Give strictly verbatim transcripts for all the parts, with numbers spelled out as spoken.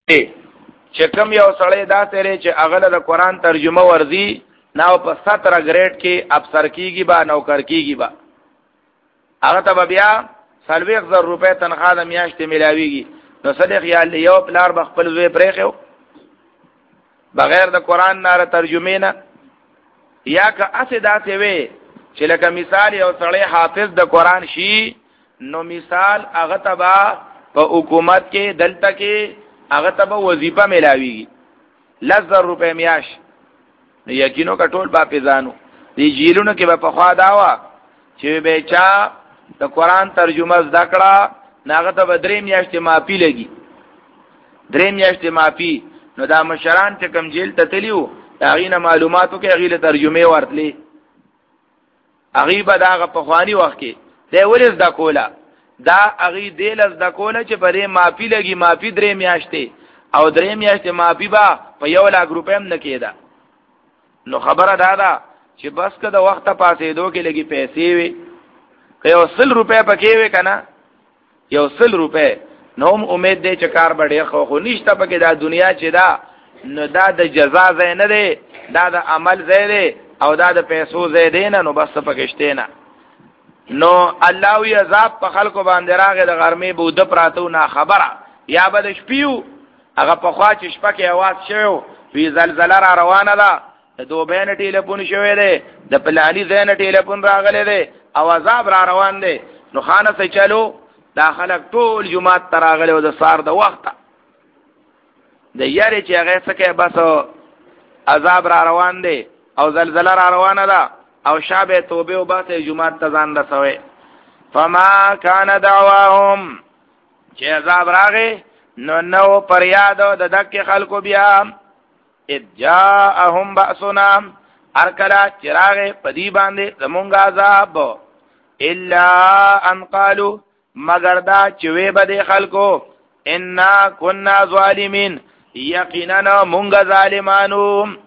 چې کوم یو سړی دا تیرې چې اغله د قران ترجمه ورزي نو په ستره گریډ کې افسر کیږي با نوکر کیږي با هغه ته بیا سلويخ زر روپے تنخواه د میاشتې ملاويږي نو صدق خیال یو پلار بخپل زوی پرېخو بغیر د قران نه ترجمه نه یا که اسه داسې وي چې لکه مثال یو سړی حافظ د قران شي نو مثال هغه تبا په حکومت کې دلته کې هغه تبا وظیفه ملاويږي لزر روپے میاش نو یقینو کټول با پیزانو دی جیلونو کې په خوا داوا چې به چا د قران ترجمه ذکرہ ناغه ته بدرې میاشتې معافي لګي درې میاشتې معافي نو دا مشران چې کم جیل ته تلیو دا غینه معلوماتو کې غیله ترجمه ورتلې غیبه دا په خواني وخت کې دی ورز د کولا دا اغي دیلز د کولا چې پرې معافي لګي معافي درې میاشتې او درې میاشتې معافي با په یو لاک روپې هم نه کېدا نو خبره دا ده چې بس که د وخت پاسې دوه کې لګي پیسې وي که یو سل روپے پکې وي کنه یو سل روپے نو امید دی چې کار بډې خو خو نشته پکې دا دنیا چې دا نو دا د جزا ځای نه دی دا د عمل ځای دی او دا د پیسو ځای دی نه نو بس پکشته نه نو الله وی عذاب په خلکو باندې راغی د غرمې بوده پراتو نه خبره یا به د شپیو هغه په خوا چې شپه کې आवाज شوی وی زلزلہ را روانه ده د دوبین ټلیفون شوی دی د پلانی زین ټلیفون راغلی دی او عذاب را روان دی نو خانه سي چلو دا خلک ټول جمعات تراغلی او د سار د وخت د یاري چې هغه څخه بس عذاب را روان دی او زلزلہ را روانه ده او شابه توبه او باسه جمعات تزان رسوي فما كان دعواهم چې عذاب راغی نو نو پریاد د دک خلکو بیا اذ جاءهم بأسنا ارکلا چراغ پدی باندې زمونږ عذاب الا ان قالوا مگر دا چوي بده خلکو انا كنا ظالمين یقینا مونږ ظالمانو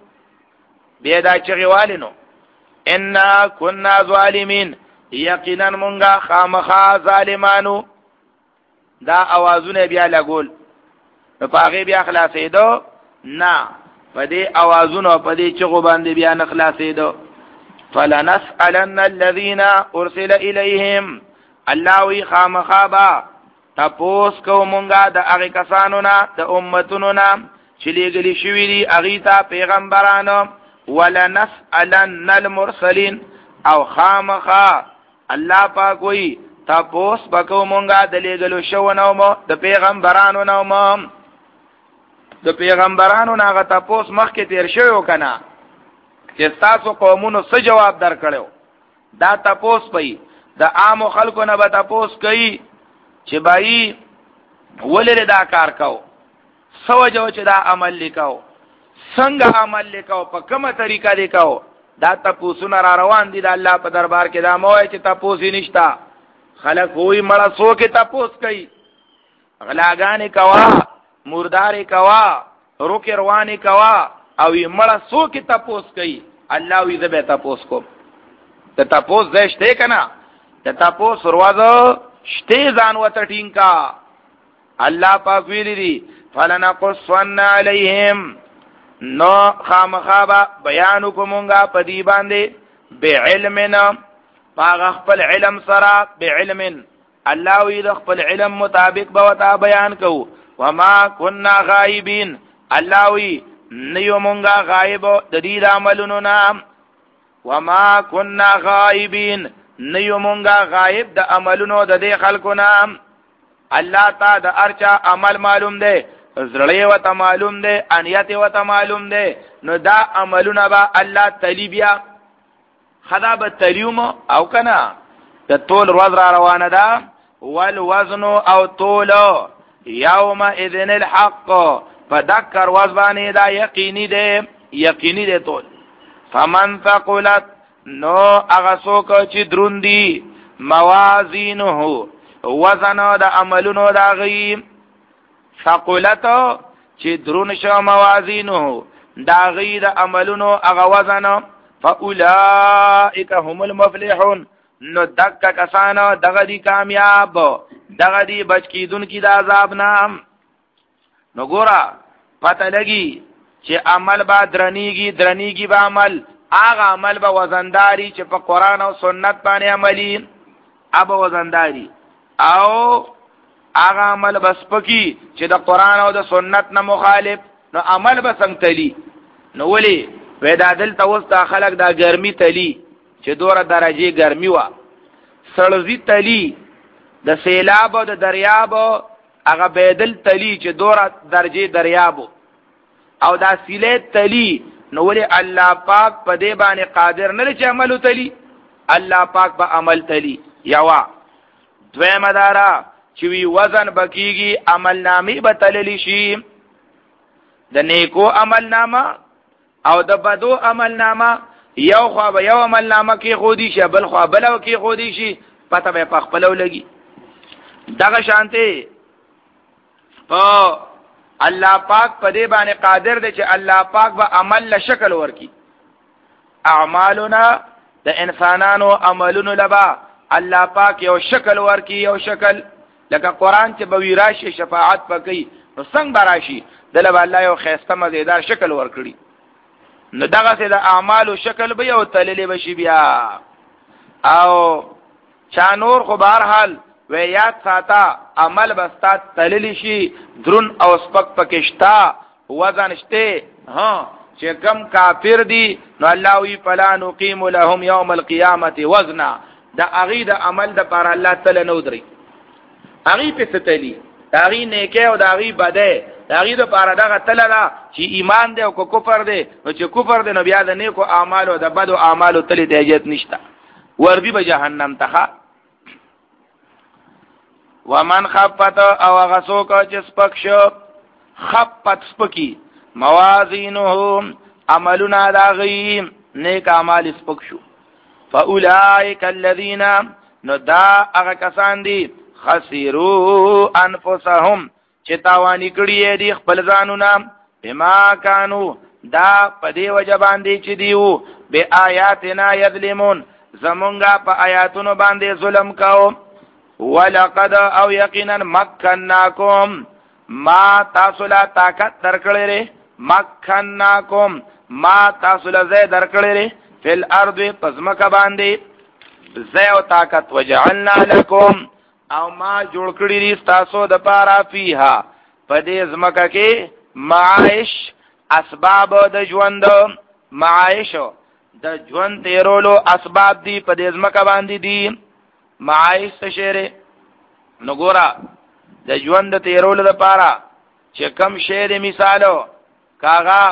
بیا دا چغوالینو انا كنا ظالمين یقینا مونږ خامخا ظالمانو دا اوازونه بیا لګول په هغه بیا خلاصېدو نه پدې اوازونو پدې چغو باندې بیا نخلاصې دو فلنسألن الذين ارسل اليهم الله وی خامخابا تپوس کو مونږه د هغه کسانو نه د امتونو نه چې لېګلې شوې دي هغه ته پیغمبرانو ولنسألن المرسلين او خامخا الله پاک وی تپوس بکو مونږه د لېګلو شو نو مو د پیغمبرانو نو مو د پیغمبرانو ناغه تاسو مخکې تیر شوی کنه چې تاسو قومونو څه جواب درکړو دا تاسو پي د عام خلکو نه به تاسو کوي چې بای ولر دا کار کو سوجو چې دا عمل لیکاو څنګه عمل لیکاو په کومه طریقه لیکاو دا تاسو نه را روان دي د الله په دربار کې دا موای چې تاسو نشتا خلک وې مړه سو کې تاسو کوي غلاګانې کوا مردارې کوا روک روانې کوا او یې مړه سو کې تپوس کوي الله وی زبې تپوس کو ته تپوس زشته کنا ته تپوس روازه شته ځان وته ټینګه الله پاک ویلي دي فلنقصن علیهم نو خامخابا بیان کومونګه پدی باندې بعلمنا پاغ خپل علم سره بعلم الله وی د خپل علم مطابق به وتا بیان کو وما كنا غائبين الله وی نیو مونږه غایب د دې عملونو نام وما كنا غائبين نیو مونږه غایب د عملونو د دې خلکو نام الله تا د ارچا عمل معلوم دی زړی وته معلوم دی انیت وته معلوم دی نو دا عملونه با الله تلیبیا خدا به تلیوم او کنا د طول روز را روانه ده والوزن او طول یوم اذن الحق فذكر وزبانی دا یقینی دے یقینی دے طول فمن ثقلت نو اغسوک چی دروندی موازینه وزنو دا عملونو دا غیم ثقلت چی درون شو موازینه دا غی دا عملونو اغوزنو فاولائک هم المفلحون نو دک کسانو دغه دی کامیاب دغه دی بچ کیدون کی د عذاب نام نو ګورا پته لګي چې عمل با درنیږي درنیږي با عمل هغه عمل به وزنداري چې په قران او سنت باندې عملي اب وزنداري او هغه عمل بس پکی چې د قران او د سنت نه مخالف نو عمل به څنګه تلی نو ولی ودا دل توسط خلق دا ګرمي تلی چې دوره درجه ګرمي وا سړزي تلی د سیلاب او د دریاب هغه بدل تلی چې دوره درجه دریاب او دا سیله تلی نو ولی الله پاک په دې باندې قادر نه چې عمل تلی الله پاک به عمل تلی یوا دوی مدارا چې وی وزن بکیږي عمل نامې به تللی شي د نیکو عمل نامه او د بدو عمل نامه یو خو به یو عمل نامه کې خودي شي بل خو بل کې خودي شي پته به پخپلو لګي دغه شانته په الله پاک په دې باندې قادر دی چې الله پاک به عمل له شکل ورکی اعمالنا د انسانانو عملونو لبا الله پاک یو شکل ورکی یو شکل لکه قران چې به ویراشي شفاعت پکې نو څنګه براشي دلته الله یو خیسته مزیدار شکل ورکړي نو دغه سه د اعمالو شکل به یو تللی بشي بیا او چا نور خو بهر حال و یاد ساته عمل بستا تللی شي درون او سپک پکشتا وزن شته ها چې کم کافر دي نو الله وی فلا نقیم لهم یوم القیامت وزنا دا اغید عمل د پر الله تعالی نو دري اغي په ستلی داغي نیکه او داغي بده داغي د پر دغه تعالی دا چې ایمان دی او کفر دی نو چې کفر دی نو بیا د نیکو اعمال او د بدو اعمال تعالی د اجازه نشته وربي به جهنم ته ومن خفت او غسوک چې سپک شو خفت سپکی موازینهم عملنا داغی نیک اعمال سپک شو فاولئک الذین نو دا هغه کسان دي خسروا انفسهم چې تاوانی کړی دي خپل ځانونه بما کانوا دا په دې وجه باندې چې دیو به آیاتنا یظلمون زمونږه په آیاتونو باندې ظلم کاو ولقد او یقینا مکناکم ما تاسو لا طاقت درکړې مکناکم ما تاسو لا زې درکړې فل ارض پزمک باندې زې او طاقت وجعلنا لكم او ما جوړ کړی دي تاسو د پاره فيها پدې زمکه کې معاش اسباب د ژوند معاش د ژوند تیرولو اسباب دي پدې زمکه باندې دي معاش شهره نو ګورا د ژوند تیرولو لپاره چې کم شهره مثالو کاغه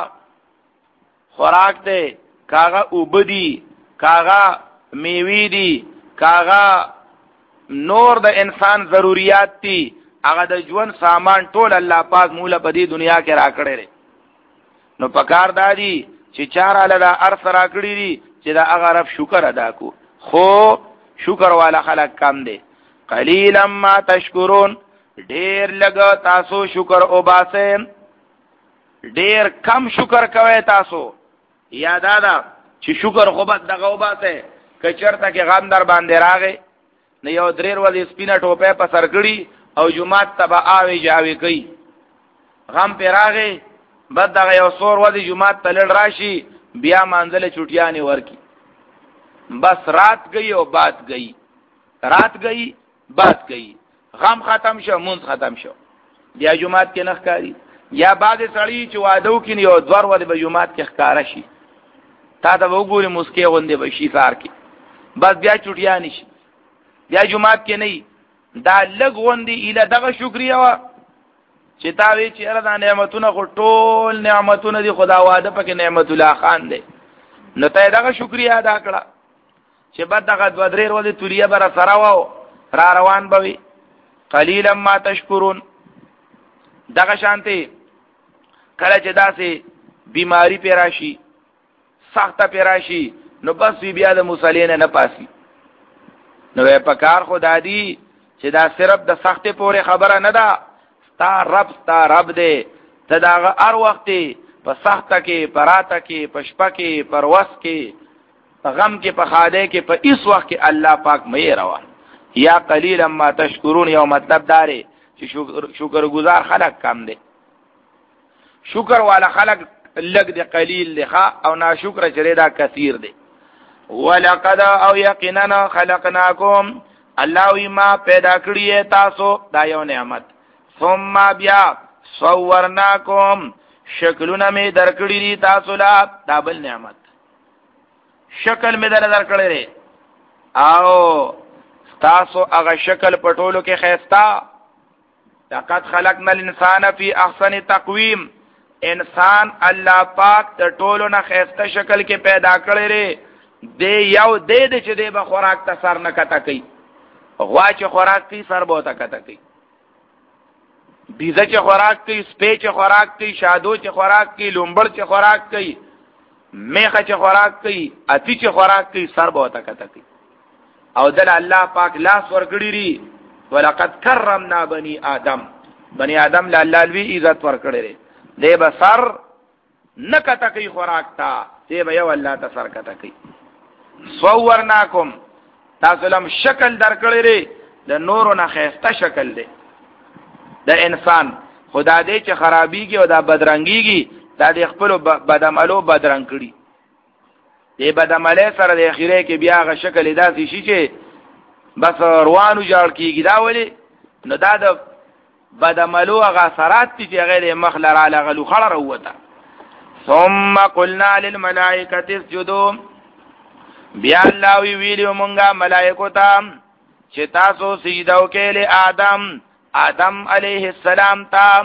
خوراک ته کاغه وبدي کاغه میوي دي کاغه نور د انسان ضرورت دي هغه د ژوند سامان ټول الله پاک مولا په دې دنیا کې راکړي نو پکار دادي چې چاره لدا ارث راکړي دي چې دا هغه رب شکر ادا کو خو شکر والا خلق کم دي قلیلا ما تشکرون ډیر لګ تاسو شکر او باسه ډیر کم شکر کوي تاسو یاد ادا چې شکر خو بد دغه او باسه کچرته کې غم در باندې راغی نه یو دریر ولې سپینه ټوپه په سر کړی او جمعات تبا آوي جاوي کوي غم پر راغی بد دغه یو سور ولې جمعات تلل راشي بیا منځله چټیانی ورکی بس رات گئی او بات گئی رات گئی بات گئی غم ختم شو مونږ ختم شو بیا جمعات کې نخ کاری یا بعد سړی چې وادو کې یو دوار ولې به جمعات کې ښکارا شي تا ته وګوري مسکه غوندې به شي سار کې بس بیا چټیانی شي بیا جمعات کې نه دا لګ غوندې اله دغه شکریا وا چې تا وی چې را د نعمتونو خو ټول نعمتونه دي خدا واده پکې نعمت الله خان دی نو ته دغه شکریا ادا کړه چې بعد دغه دو درې ورځې توریه بر سره واو را روان بوي قلیلا ما تشکرون دغه شانته کله چې داسې بیماری پیراشي سخته پیراشي نو بس بیا د مصالینه نه پاسي نو په کار خو دادی چې دا صرف د سختې پورې خبره نه ده تا رب تا رب دې ته دا هر وخت په سخته کې پراته کې پشپا کې پروس کې په غم کې په خاده کې په اس وخت کې الله پاک مې روا یا قلیلا ما تشکرون یو مطلب داره چې شکر شکر گزار خلق کم دي شکر والا خلق لګ دی قلیل دی او ناشکر چره دا کثیر دی. ولقد او یقینا خلقناکم الله وی ما پیدا کړی تاسو دا یو نعمت. ثم بیا صورناکم شکلونه می درکړی دي تاسو لا دا بل نعمت. شکل می در درکړی دی او تاسو هغه شکل پټولو کې خيستا. لقد خلقنا الانسان فی احسن تقویم انسان الله پاک د ټولو نه خيسته شکل کې پیدا کړی دی. دی یو دی د چې دی به خوراک ته سر نه کته کوي. غوا چې خوراک کوي سر به ورته کته کوي. بیزه چې خوراک کوي، سپی چې خوراک کوي، شادو چې خوراک کوي، لومبړ چې خوراک کوي، میخه چې خوراک کوي، اتی چې خوراک کوي سر به ورته کته کوي. او دل الله پاک لاس ورکړي ری ولقد کرمنا بني آدم بني آدم له الله لوی عزت ورکړي ری. دی به سر نه کته کوي خوراک ته، دی به یو الله ته سر کته کوي. صورناکم تاسو لم شکل درکړی ری د نورو نه خيسته شکل دی د انسان. خدا دې چې خرابيږي او دا بدرنګيږي دا د خپل بدعملو بدرنګ کړي. دې بدعمله سره د اخیره کې بیا غ شکل داسې شي چې بس روانو جوړ کیږي. دا ولي نو دا د بدعملو غ اثرات چې غیر مخلر علی غلو خړ وروته. ثم قلنا للملائکه اسجدوا بیا الله وی ویلو مونږه ملائکو ته چې تاسو سجده وکړئ له آدم آدم علیہ السلام تا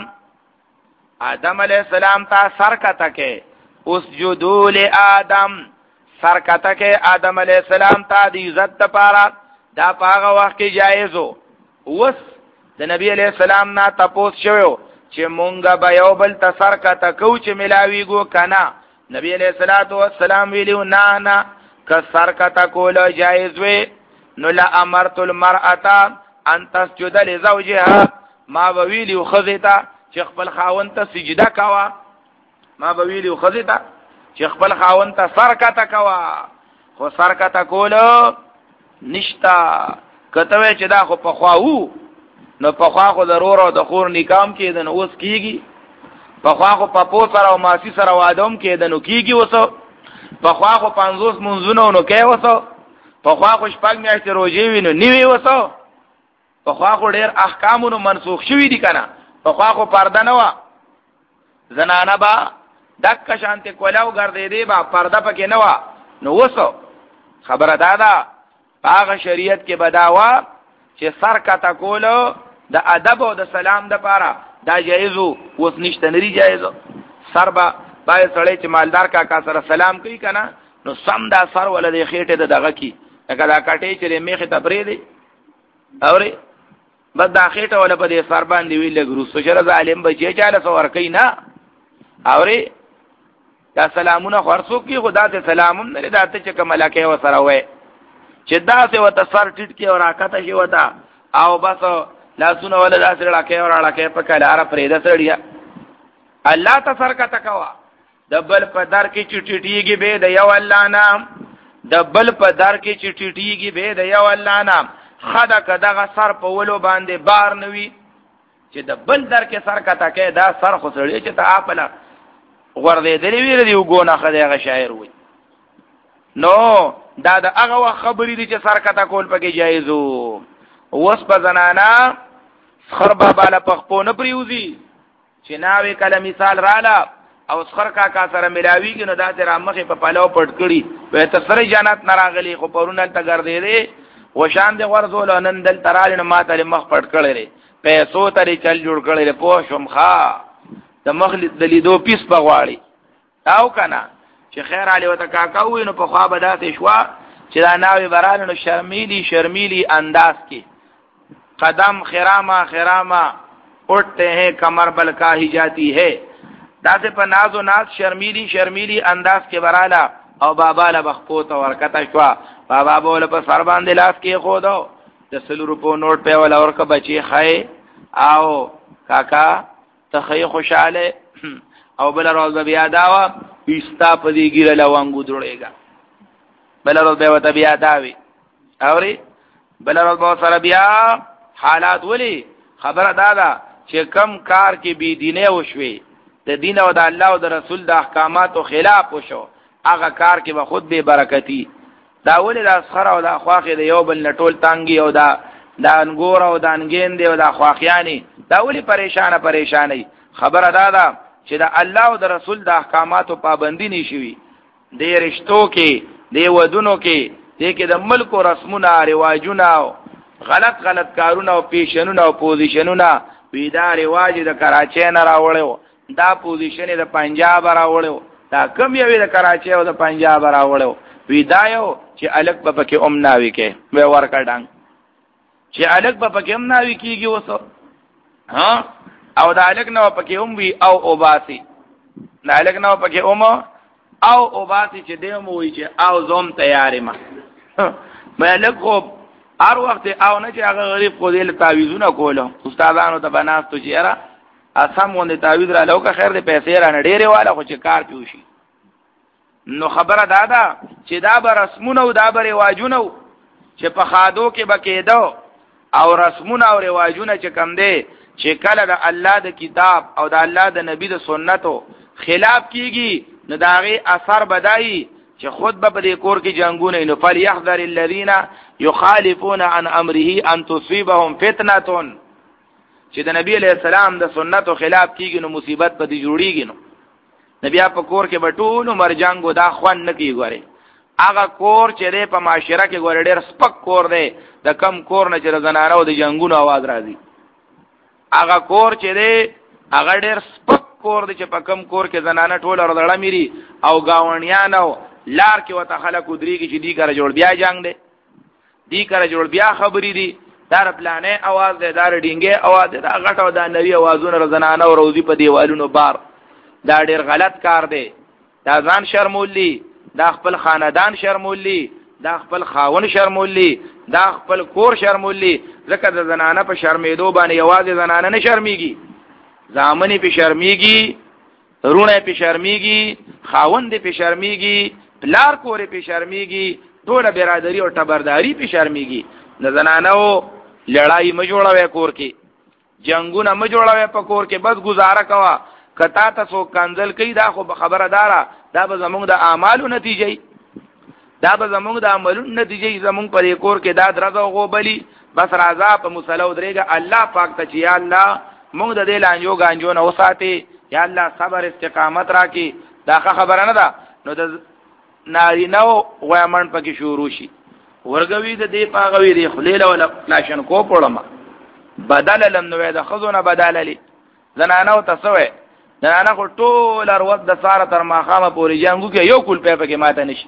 آدم علیہ السلام تا سرکته کې اسجدوا لآدم سرکته کې آدم علیہ السلام تا د عزت لپاره دا پاغه وخت کې جایز وو. وس د نبی علیہ السلام نه تاسو شوو چې مونږه به یو بل ته سرکته کو چې ملاویګو کنه. نبی علیہ الصلوۃ والسلام ویلو نه نه که سرکته کول جایز وي نو لا امرت المرأه ان تسجد لزوجها ما بویلی خذتا چې خپل خاوند ته سجده کوا. ما بویلی خذتا چې خپل خاوند ته سرکته کوا. خو سرکته کول نشتا. کته چې دا خو په خواو نو په خوا خو ضرور او د خور نکام کېد نو اوس کیږي. په خوا خو په پو سره او ماسی سره وادم کېد نو کیږي. وسو په خوا خو پنځوس منځونو نو کې وسو. په خوا خو شپږ میاشتې روزي وینو نیوي وسو. په خوا خو ډېر احکامونو منسوخ شوي دي کنه. په خوا خو پرده نه و. زنانه با دک شانته کولاو ګرځې دی با پرده پکې نه و. نو وسو خبره دادا هغه شریعت کې بداوا چې سر کته کولو د ادب او د سلام د پاره دا جایزو. وس نشته نری جایزو. سر با بای سړی چې مالدار کا کا سره سلام کوي کنه نو سم دا سر ولې خېټه د دغه کی لکه دا کټې چې میخه تبرې دی اوري بس دا خېټه ولا په دې سر باندې وی لګرو سوچره ظالم بچي چاله سور کوي نه اوري دا سلامونه خرڅو کی خدا ته سلامون نه داته چې کملکه و سره وای چې دا څه وته سر ټټ کې او راکته شي وتا او بس لاسونه ولا داسې راکه او راکه په کلاره پرې د سړیا الله تسر کا تکوا دبل په در کې چټټیږي به د یو الله نام دبل په در کې چټټیږي به د یو الله نام خدا کداغه سر په ولو باندې بار نوي چې دبل در کې سر کا تکې دا سر خو سړی چې ته خپل غوړې دې ویل دی وګونه خدایغه شاعر وي نو دا د هغه خبرې دي چې سر کا تکول پکې جایزو. وس په زنانا خربا بالا پخپونه پریوزي چې ناوې کله مثال رااله او سخر کا کا سره ملاویږي نو دا تر مخه په پالو پټ کړي په تسره جنت نراغلي خو پرونه ته ګرځې دي وشان دي ورزول نن دل ترال نه ماته مخ پټ کړي پیسو ترې چل جوړ کړي په شوم خا د مخ د لیدو پیس بغواړي او کنه چې خیر علي وته کاکا وې نو په خوا به داسې شوا چې دا ناوې برال نو شرمیلی شرمیلی انداز کې قدم خراما خراما اٹھتے ہیں کمر بلکا ہی جاتی ہے داسې په ناز و ناز شرمیلی شرمیلی انداز کې برالا او بابا له بخپوت ورکته شوا. بابا بوله په سر باندې لاس کې خودو د سلو روپو نوٹ په ولا ورکه بچي خای او کاکا ته خوشاله او بل روز بیا داوا پیستا په دې ګیره لوانګو جوړېګا بل روز به وته بیا داوي اوري بل روز به سره بیا حالات ولي خبره دادا چې کم کار کې بی دینه وشوي د دین او د الله او د رسول د احکاماتو خلاف وشو هغه کار کې به خود به برکتی دا ولې د اسخر او د اخواخې د یو بل نټول تانګي او دا د انګور او د انګین دی او د اخواخیانی دا ولې پریشانه پریشانی خبره دا ده چې د الله او د رسول د احکاماتو پابندی نشوي د رشتو کې د ودونو کې د کې د ملک او رسمونه رواجونه غلط غلط کارونه او پیشنونه او پوزیشنونه وی دا رواج د کراچۍ نه راوړیو دا پوزیشن د پنجاب راوړیو دا کم یو د کراچۍ او د پنجاب راوړیو وی دا یو چې الک په پکې ام ناوي کې و ورکړم چې الک په پکې ام ناوي کېږي وسو ها او دا الک نو پکې ام وی او اوباسي دا الک نو پکې ام او اوباسي چې دیم وی چې او زوم تیارې ما مې الک خو هر وخت او نه چې هغه غریب خو دې تعویذونه کوله استادانو ته بناستو چې را اسم باندې تعویذ را لوکه خیر دې پیسې را نډېره والا خو چې کار پیوشي نو خبره دادا چې دا به رسمونه او دا به رواجونه چې په خادو کې بکېدو او رسمونه او رواجونه چې کم دي چې کله د الله د کتاب او د الله د نبی د سنتو خلاف کیږي نو داغه اثر بدایي چې خود به په کور کې جنگونه نو فليحذر الذين يخالفون عن امره ان تصيبهم فتنه چې د نبی علیہ السلام د سنتو خلاف کیږي نو مصیبت به دي جوړیږي نو نبی په کور کې بټول عمر جنگو دا خوان نه کی غوري هغه کور چې په معاشره کې غوړ ډېر سپک کور دی د کم کور نه چې زنانو د جنگونو आवाज راځي هغه کور چې دی هغه ډېر سپک کور دی چې په کم کور کې زنانه ټول ورډړه میري او گاونډیانو لار کې وته خلک ودرېږي چې دی کار جوړ بیا جنگ دی دی کار جوړ بیا خبرې دي دار پلانې आवाज دی دار ډینګې आवाज دی دا غټو دا نوی आवाजونه زنانه او روزي په دیوالونو بار دا ډېر غلط کار دی دا ځان شرمولي دا خپل خاندان شرمولي دا خپل خاون شرمولي دا خپل کور شرمولي ځکه د زنانه په شرمېدو باندې یوازې زنانه نه شرمېږي زامنې په شرمېږي رونه په شرمېږي خاوند په شرمېږي پلار کورې په شرمېږي ټول برادری او ټبرداري په شرمېږي د زنانو لړای م جوړوي کور کې جنگونه م جوړوي په کور کې بس گزاره کوا کتا تاسو کنزل کوي دا خو خبره دارا دا به زمونږ د اعمالو نتیجه دا به زمونږ د عملو نتیجه زمونږ په کور کې دا درځو غوبلی بس راځه په مصلو درېګه الله پاک ته چې یا الله موږ د دې لانجو غانجو نه وساتي یا الله صبر استقامت راکې دا خبره نه ده نو د نارینو غوامن پکې شروع شي ورګوي د دې پاغوي د خلیل ولا لاشن کو پړما بدل لم نو د خزونه بدل لي زنانو تسوي زنانه کو ټول وروت د ساره تر ماخامه پورې جنگو کې یو کول په پکې ماته نشي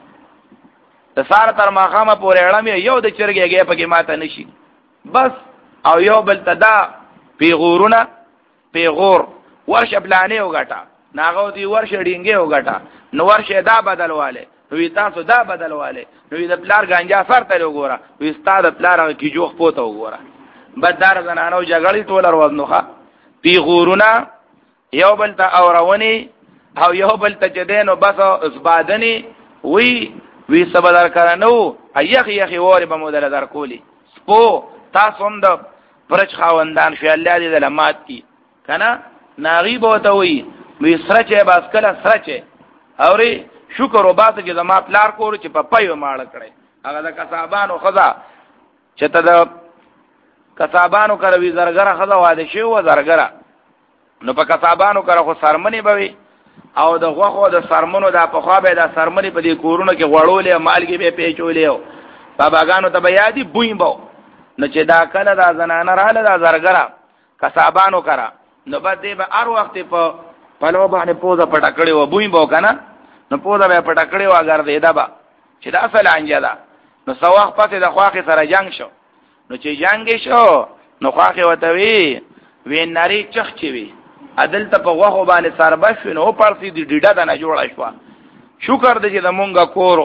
د ساره تر ماخامه پورې اړم یو د چرګې پکې ماته نشي بس او یو بل تدا پیغورونه پیغور ورشه بلانه وګټا ناغو دی ورشه ډینګه وګټا نو ورشه دا بدلواله وی تاسو دا بدلواله نو د پلار گانجا سر ته وګوره وی ستاد پلار کی جوخ پوته وګوره بددار زنانو جګړې ټول وروځنوخه پیغورونه یو بل ته اورونی او یو بل ته جدينو بس اسبادنی وی وی سبدار کرانو ایخ یخ وری به مودل در کولی سپو تاسو هم د پرچ خواندان شو الله دې لمات کی کنه ناغي بوته وی وی سرچه باس کله سرچه اوري شکر وباسه چې زما پلار کور چې په پيو ماړه کړي هغه د کسابانو خدا چې ته د کسابانو کروي زرګره خدا واده شي و زرګره نو په کسابانو کرا خو سرمنی بوي او د غوخو د سرمنو د په خوا به د سرمنی په دې کورونو کې غړولې مالګي به پیچولې باباګانو ته بیا دي بوین بو نو چې دا کله دا زنانه رااله دا زرګره کسابانو کرا نو بده به هر وخت په پلو باندې پوزه پټکړې و بوین بو کنه نو پوزه به پټکړې و اگر دې دا با چې دا اصل انجه ده نو سواخ پته د خواخې سره جنگ شو نو چې جنگ شو نو خواخې وته وی وین نری چخ چی وی عدل ته په غوخو باندې سربش نو پړسي دی ډډه د نه جوړا شو شکر دې چې د مونږه کورو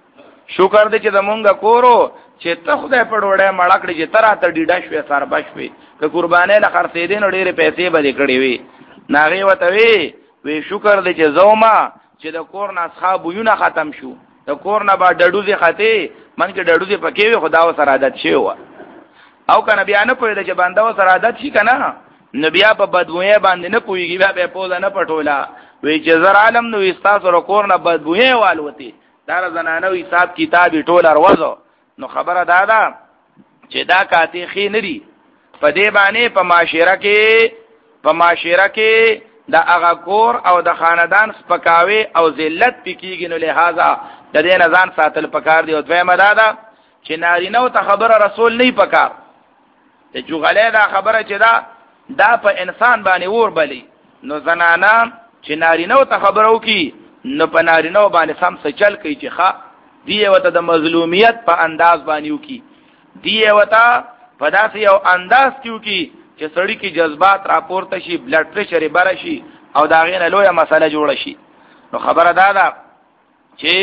شکر دې چې د مونږه کورو چې ته خدای په ډوړې مړکړي چې تر ته ډډه شوې سربش وي که قربانې له خرڅې دین ډېرې پیسې به کړې وي ناغي وته وی وی شکر دې چې زوما چې د کور نه اصحاب یو نه ختم شو د کور نه با ډډوزي خته من کې ډډوزي پکې وي خدا و سره عادت شي و او کنه بیا نه پوهې چې بنده و سره عادت شي کنه نو بیا په بدبوې باندې نه پويږي، بیا په پوزا نه پټولا وی چې زر عالم نو استاسو رکور نه بدبوې والوتی دا زنانو حساب کتاب ټول اروازو. نو خبره دادا چې دا کاتی خې ندي په دې باندې په معاشره کې په معاشره کې دا هغه کور او د خاندان سپکاوي او ذلت پکېږي. نو لہذا د دې نه ځان ساتل پکار دی. او دویمه دادا چې نارینه ته خبره رسول نه پکار ته جوغله دا خبره چې دا دا په انسان باندې ور بلی. نو زنانا چې نارینه ته خبره وکي نو په نارینه باندې سم څه چل کوي چې ښا دی وته د مظلومیت په انداز باندې وکي، دی وته په داسې یو انداز کې وکي چې سړی کې جذبات راپورته شي، بلډ پریشر بره شي او دا غینه لویه مسله جوړه شي. نو خبره دا ده چې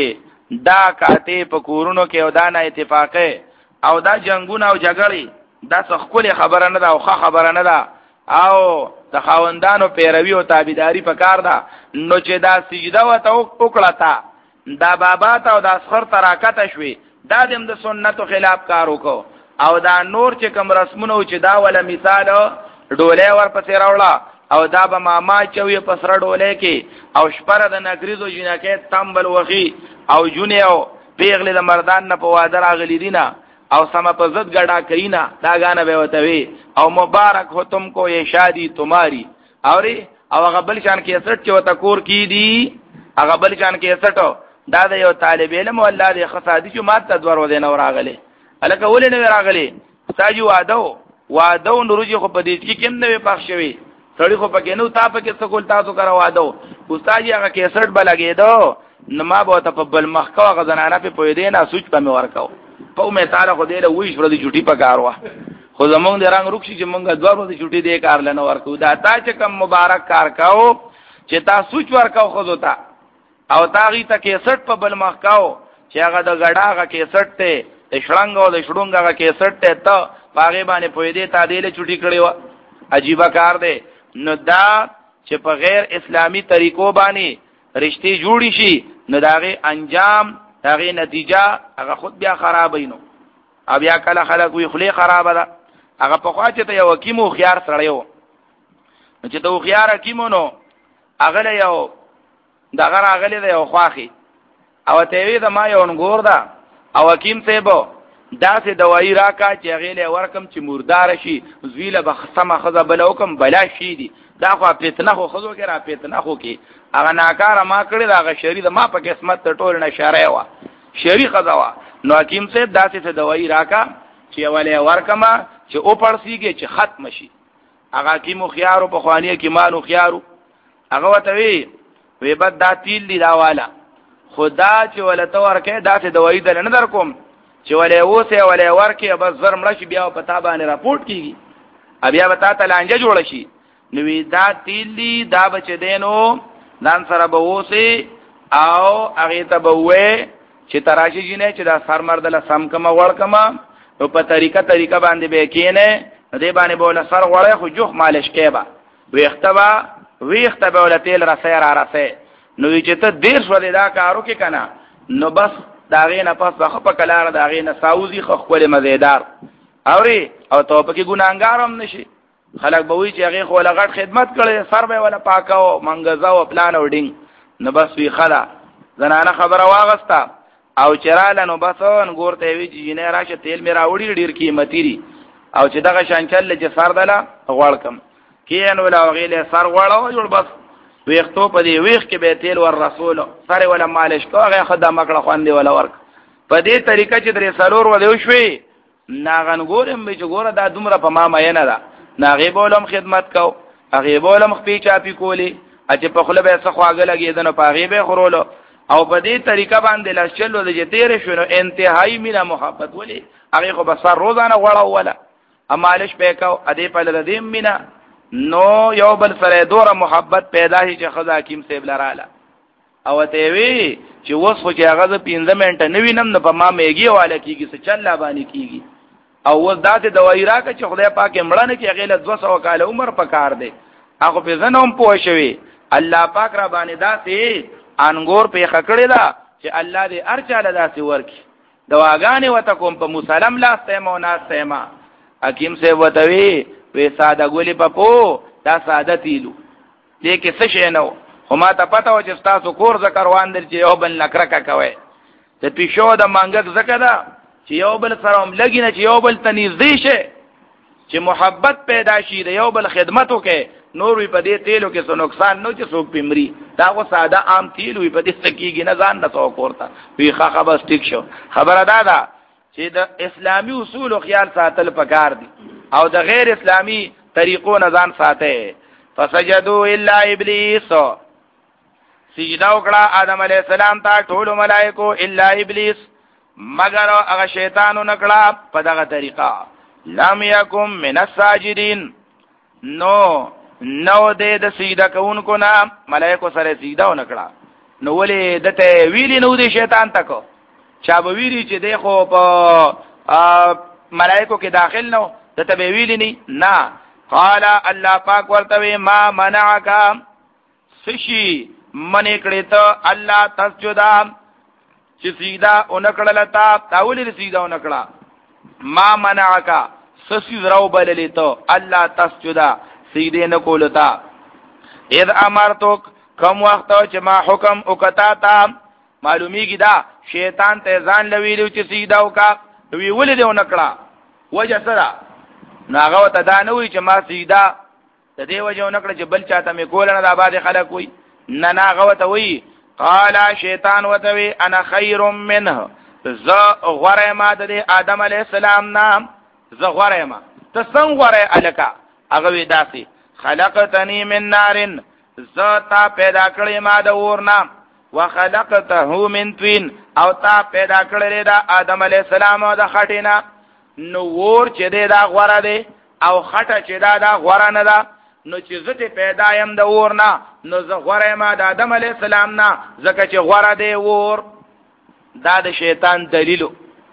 دا کاته په کورونو کې او دا نه اتفاقه او دا جنگونه او جګړې دا څه خپل خبره نه ده او ښه خبره نه ده او د خاوندانو پیروي او تابعداري پکار ده. نو چې دا سجده وته وکړه دا بابا ته او د اسخر تراکته شوي دا د سنتو خلاف کار وکړو. او دا نور چې کوم رسمونه چې دا ولا مثال ډوله ورپسې راوړه او دا به ماما چوي پسره ډوله کې او شپره د نګریزو جنکه تمبل وخی او جونیو پیغله د مردان نه په واده راغلی دینا او سم په زد ګډا کینا دا غانه به وتوي او مبارک هو تم کو یہ شادی تمہاری اوري او غبل شان کې سټ چې وتا کور کی دی هغه بل شان کې سټو دا د یو طالب علم ولله د خصادي چې ماته دور ودی نو راغله الکه ولې نه راغله تاجو وادو وادو نورجی خو په دې کې کم نه پخ شوی سړی خو پکې نو تا پکې سکول تاسو کرا وادو استاد یې هغه کې سټ بلګېدو نو ما به ته په بل مخ کا غزنانه په پوی دی نه سوچ په مې ورکاو په مې تعالی خو دې له وې شو د چټي پکاروا خو زمونږ د رنگ رخصي چې مونږ دوه ورځې چټي دې کار لنه ورکو دا تا چې کم مبارک کار کاو چې تا سوچ ورکاو خو دوتا او تاغي ته کې سټ په بل مخ کاو چې هغه د غډاغه کې سټ ته د شړنګ او د شړونګه کې سټ ته ته پاغه باندې پوی دی تا دې له چټي کړي و عجیب کار دی. نو دا چې په غیر اسلامی طریقو باندې رشتي جوړی شي نو داغه انجام داغه نتیجه هغه خود بیا خرابینو او بیا کله خلک وی خلی خراب ده. هغه په خوا چې ته یو کیمو خيار سره یو چې ته خيار کیمو نو هغه یو دغه راغلی دی یو خواخي او ته وی د ما یو انګور ده او حکیم صاحب داسې دوايي راکا چې غیله ورکم چې مردار شي زویله بخصمه خزه بل حکم بلا شي دي دا خو فتنه خو خزو کې را فتنه خو کې هغه ناکاره ما کړی دا شری د ما په قسمت ته ټول نه شاره وا شری خزا وا. نو حکیم صاحب داسې دوايي راکا چې ولې ورکما چې او پړسیږي چې ختم شي. هغه حکیم خيارو په خوانیه کې مانو خيارو هغه وته وی وی بد دا تیل دی دا والا خدا چې ولته ورکه داسې دوايي دل نه در کوم چې ولې وسه ولې ورکه بس زر مړ شي بیا په تا باندې راپورټ کیږي بیا به تا ته لانجه جوړ شي. نو دا تیل دی دا بچ دینو دان سره به وسه او هغه ته به وې چې تراشی جنې چې دا سر مردله سم کما وړ کما نو په طریقه طریقه باندې به کینه دې باندې بوله سر وړه خو جوخ مالش کېبا ویختبا ویختبا ول تیل را سیر را سه. نو چې ته ډیر شولې دا کارو کې کنه نو بس داغه نه پس بخ په کلار داغه نه ساوزی خو خپل مزیدار اوري او ته په کې ګناګار هم نشي. خلک به وی چې هغه خو لغړ خدمت کړي سر به ولا پاکاو منګزا او پلان او ډینګ نو بس وی خلا زنانه خبره واغستا او چراله نو بسون ګورته وی چې نه راشه تیل میرا وړي ډیر قیمتي دي او چې دغه شانچل چې سر دلا غوړکم کین ولا غیله سر غوړو جوړ بس ویختو په دی ویخ کې به تیل ور رسول سره ولا مالش کوغه خدامه کړه خواندې ولا ورک په دې طریقه چې درې سالور ولې شوي ناغن ګورم به چې ګوره دا دومره په ما مې نه ده ناغي بولم خدمت کو هغه بولم خپې چاپی کولی چې په خله به څه خواګه لګیدنه په هغه به خورولو او په دې طریقه باندې لاشلو د جتیر شنو انتهایی مینا محبت ولی هغه خو بس روزانه غړاو ولا امالش پېکاو ا دې په لدې مینا نو یو بل سره دوره محبت پیدا شي چې خدا حکیم صاحب لراله او ته وی چې وس خو چې هغه پنځه منټه نوی نم نه په ما میږي واله کیږي څه چل لا باندې کیږي او وس داسې دوايي راکه چې خدای پاک مړنه کې هغه له دوه سوه کال عمر پکار دی هغه په زنوم پوه شوی الله پاک را باندې داسې انګور په خکړې دا چې الله دې ارچاله داسې ورکی دواګانې وته کوم په مسلم لا استمو ناستما حکیم سے وتوی وی ساده ګولې پپو دا ساده تیلو دې کې څه شي نو هما ته پته و چې تاسو کور ذکر وان در چې یو بل نکرکه کوي ته پیشو د مانګک زکه دا چې یو بل سره هم لګی نه چې یو بل ته نږدې شي چې محبت پیدا شي د یو بل خدمت وکړي نور وی په دې تیلو کې څه نقصان نو چې څوک پیمري دا و ساده عام تیل وی په دې سکیږي نه ځان نه څوک ورته وی ښه خبر ټیک شو خبره دا ده چې د اسلامی اصول او خیال ساتل پکار دي او د غیر اسلامی طریقو نه ځان ساته فسجدوا الا ابلیس سجده وکړه آدم علیه السلام ته ټول ملائکو الا ابلیس مگر هغه شیطانو نکړه په دغه طریقه لم یکم من الساجدین نو نو دې د سجده کوونکو نه ملائکو سره سجده ونکړه نو ولې دته ویلی نو دې شیطان تکو چا به ویلی چې دی خو په ملائکو کې داخل نو دته به ویلی نه نه قال الله پاک ورته ما منعک سشي منې کړې ته الله تسجدا چې سجده اونکړه تا تاولې سجده اونکړه ما منعک سشي زراو بللې ته الله تسجدا سجده نه کولتا اذ امرتک کوم وخت چې ما حکم وکتا تا معلومیږي دا شیطان ته ځان لویلو چې سجده وکا وی ولې نه کړه وجه سره ناغه ته دا نه وی چې ما سجده د دې وجه نه کړه چې بل چاته مې کول نه د آباد خلک وی نه ناغه ته وی قال شیطان وته وی انا خیر منه ز غره ما د آدم علی السلام نام ز غره ما ته څنګه غره الکا هغه وی داسي خلقتنی من نارن ز تا پیدا کړې ما د اور نام وخلقته من طين او تا پیدا کړل دا آدم علی السلام او د خټینا نو ور چې دا غوړه دی او خټه چې دا دا غوړه نه ده نو چې زته پیدا يم د اور نه نو زه غوړه ما د آدم علی السلام نه زکه چې غوړه دی ور دا د شیطان دلیلو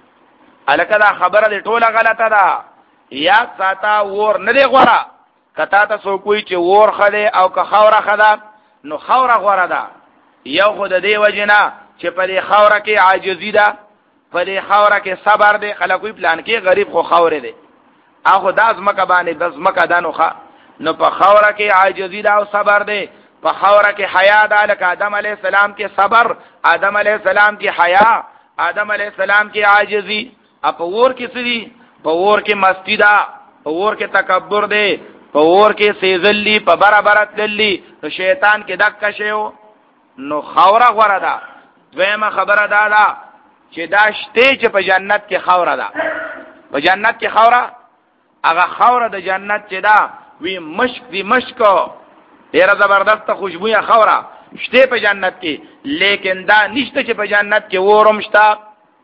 الکه دا خبره دی ټوله غلطه ده یا ساته ور نه دی غوړه کته تاسو کوی چې ور خله او که خوره خله نو خوره غوړه ده یو خود دی وجنا چې په دې خوره کې عاجزی ده په دې خوره کې صبر دی خلکوی پلان کې غریب خو خوره دی اخو داس مکه باندې بس مکه دانو ښه نو په خوره کې عاجزی ده او صبر دی په خوره کې حیا ده لکه آدم علی السلام کې صبر آدم علی السلام کې حیا آدم علی السلام کې عاجزی په ور کې سړي په ور کې مستی ده په ور کې تکبر دی په ور کې سیزلی په برابر تللی نو شیطان کې دک شیو نو خوره غوړه ده دویمه خبره ده دا چې دا شته چې په جنت کې خوره ده په جنت کې خوره هغه خوره د جنت چې دا وی مشک دی مشکو ډیره زبردست خوشبویا خوره شته په جنت کې لیکن دا نشته چې په جنت کې ورم شتا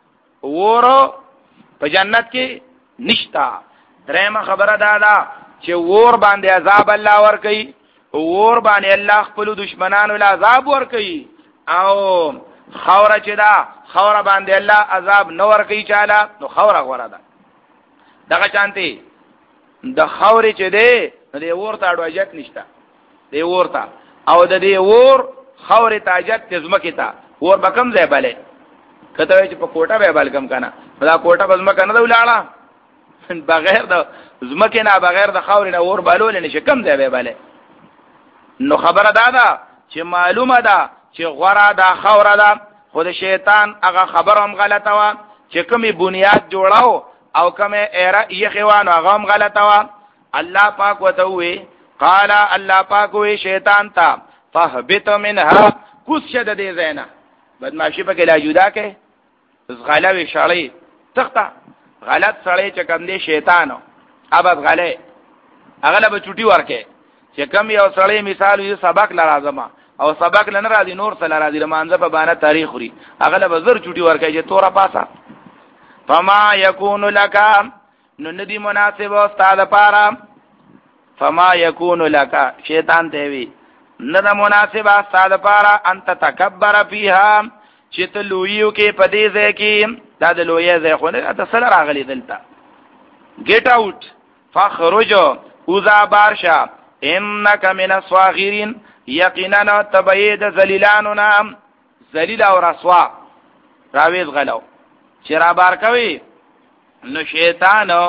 ورو په جنت کې نشتا درېمه خبره ده دا چې ور باندې عذاب الله ور کوي ور باندې الله خپل دشمنانو له عذاب ور کوي او خوره چې دا خوره باندې الله عذاب نو ور کوي چاله نو خوره غوړه ده دغه چانتي د خورې چې دی د ورته اډوجت نشته دی ورته او د دې ور خورې تاجت تزمکه تا ور بکم ځای bale کته چې په کوټه به بل کم کنه دا کوټه بزمکه نه ولاړه بغیر د زمکه نه بغیر د خورې نه ور بالول نشي کم ځای bale نو خبره دا ده چې معلومه ده چې غوړه دا خوره ده خود شیطان هغه خبرم غلطه وا چې کومي بنیاد جوړاو او کومه ایره یخوانو هغه هم غلطه وا الله پاک وته وی قال الله پاک وی شیطان تا فهبت منها کوس شد دې زینا بدمعشی په کې لا جدا کې غلوي شړې تخته غلط سړی چې کوم دی شیطانو ابد غلې هغه به چټي ورکه چې کوم یو سړی مثال یو سبق لازمه او سبق لنه راځي نور سره راځي رمانځه په باندې تاریخ لري هغه به زر چټي ورکه چې تورا پاسا فما یکون لک نو ندی مناسب استاد پارا فما یکون لک شیطان ته وی نه مناسب استاد پارا انت تکبر فیها چې ته لویو کې پدې ځای کې دا د لوی ځای خو نه ته سره راغلی دلته گیټ اوټ فخرج اوزا بارشا انک من الصاغرین یقینا تبید ذلیلاننا ذلیل او رسوا راویز غلو چې را بار کوي نو شیطان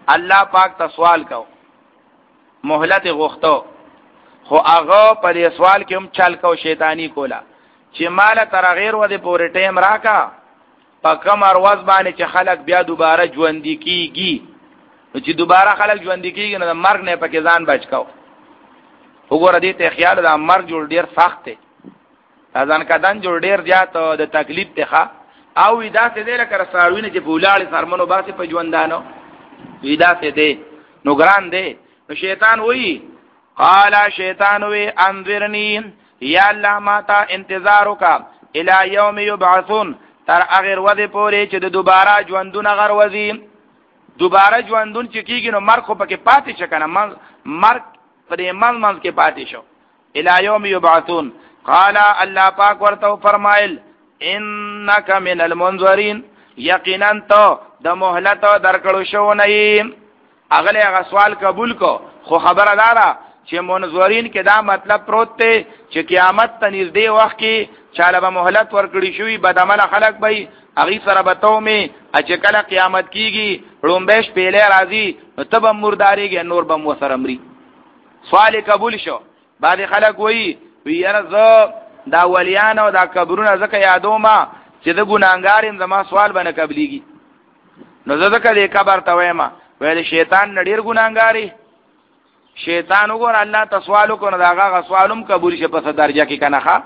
الله پاک ته سوال کو مهلت غوښتو خو هغه په دې سوال کې هم چل کو شیطانی کولا چې مال تر غیر و دې پورې ټیم راکا په کوم ورځ باندې چې خلک بیا دوباره ژوند کیږي نو چې دوباره خلک ژوند کیږي نو د مرګ نه پکې ځان بچ کو وګوره دې ته خیال د مرګ جوړ ډیر سخت دی ځان کدان جوړ ډیر زیات د تکلیف ته او دا څه دی لکه ساروینه چې بولاړي سرمنو باسي په ژوندانو ودا څه دی نو ګران دی نو شیطان وی قال شیطان وی انذرنی یا الله ما تا انتظار وکا الی یوم یبعثون تر اخر ودی پوری چې د دوباره ژوندون غر وزي دوباره ژوندون چې کیږي نو مرګ خو پکې پاتې شکنه مرګ په دې من من کې پاتې شو الی یوم یبعثون قال الله پاک ورته فرمایل انک من المنذرین یقینا تو د مهلت درکړو شو نه یم اغله هغه سوال قبول کو خو خبره دارا چې منذرین کې دا مطلب پروت دی چې قیامت ته نږدې وخت کې چاله به مهلت ورکړي شوی بدعمل خلق به هغه سره بتو می چې کله قیامت کیږي رومبش پیله راځي نو تب مرداریږي نور بم وسره مري سوال قبول شو بعد خلک وی ویره ز دا ولیان او دا قبرونه زکه یادو ما چې د ګناګارین زما سوال باندې قبليږي نو زکه دې قبر ته وایم ویل شیطان نډیر ګناګاری شیطان وګور الله تسوالو کو نه داغه سوالم قبول شه په درجه کې کنه ښا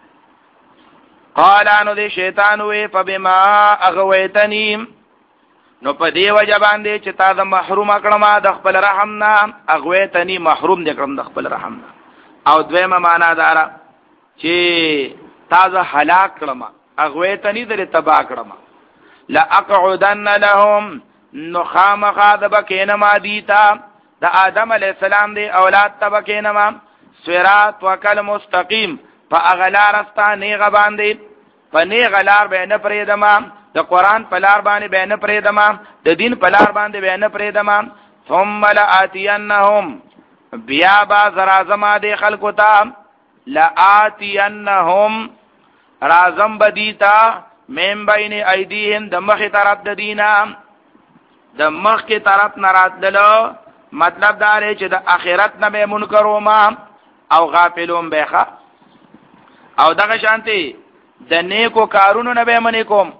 قال انو دې شیطان وې فبما اغويتني نو په دې وجه باندې چې تا د محروم کړم د خپل رحم نه اغويتني محروم دې کړم د خپل رحم نه او دویمه معنا دارا چې تازه هلاک کړم اغويتني دې تبا کړم لا اقعدن لهم نخامخ دبکین ما دیتا دا آدم علیہ السلام دی اولاد تبکین ما صراط وکل مستقیم پا اغلار استا نیغ باندی پا نیغ لار بین پریدما دا قرآن پلار باندی بین پریدما دا دین پلار باندی بین پریدما ثم لآتینهم بیا با زرازما دی خلقتا لآتینهم رازم بدیتا من بین ایدیهم دمخی طرف دا دینا د مخ کی طرف نراتلو مطلب دا لري چې د اخرت نه به منکرو ما او غافلون بهخه او دغه شانتي د نیکو کارونو نه به منی کوم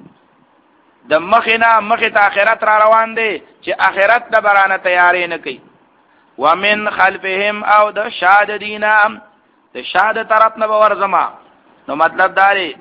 د مخ نه مخ ته اخرت را روان دي چې اخرت د برانه تیاری نه کوي ومن خلفهم او د شاد دینا د شاد طرف نه ورزما نو مطلب دا لري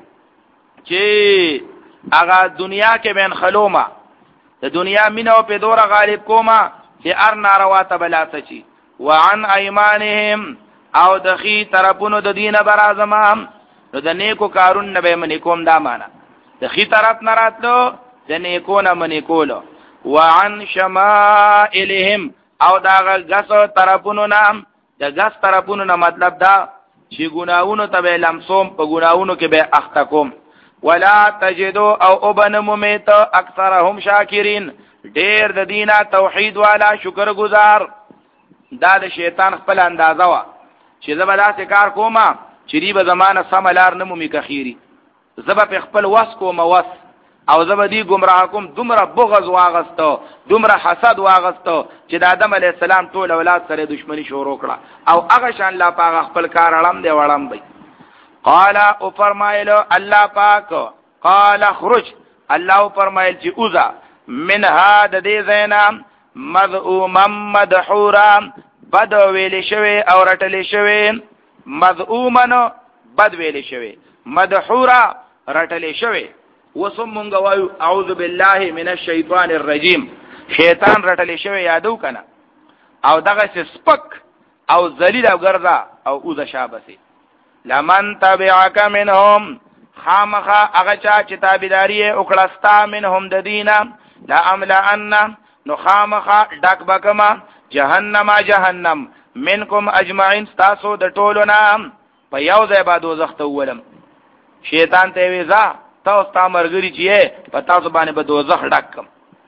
چې هغه دنیا کې بین خلوما د دنیا مینو په دوره غالب کوما چې ار ناروا ته بلا سچي وعن ايمانهم او دخي طرفونو د دینه برازما نو د نیکو کارون نه به منی کوم دا معنا دخي طرف نه راتلو د نیکو نه منی کولو وعن شمائلهم او دا غسو طرفونو نه د غس طرفونو نه مطلب دا چې ګناونو ته به لمسوم په ګناونو کې به اخته کوم ولا تجدو او ابن ممیت اکثرهم شاکرین ډیر د دینه توحید والا شکر گزار دا د شیطان خپل اندازه وا چې زبدا کار کوما چې ری به زمانه سملار نمومي کخيري زب په خپل وس کوم وس او زبدي گمراه کوم دومره بغض واغستو دومره حسد واغستو چې د آدم علی السلام ټول اولاد سره دښمنی شروع کړه او هغه شان الله پاک خپل کار اړم دی وړم بي قال او فرمایلو الله پاک قال خرج الله فرمایل چې اوزا من هذا دې زینا مذءوما مدحورا بد ویل شوی او رټل شوی مذءوما بد ویل شوی مدحورا رټل شوی وسم مونږ وایو اعوذ بالله من الشیطان الرجیم شیطان رټل شوی یادو کنه او دغه سپک او ذلیل او ګرځا او اوزا شابسي لمن تبعك منهم خامخا اغه چا چې تابعداري وکړستا منهم د دینه لا املا ان نو خامخا ډک بکما جهنم جهنم منکم اجمعین تاسو د ټولو نام په یو ځای باندې دوزخ ته ولم شیطان ته ویزا تاسو تا مرګري چې په تاسو باندې به دوزخ ډکم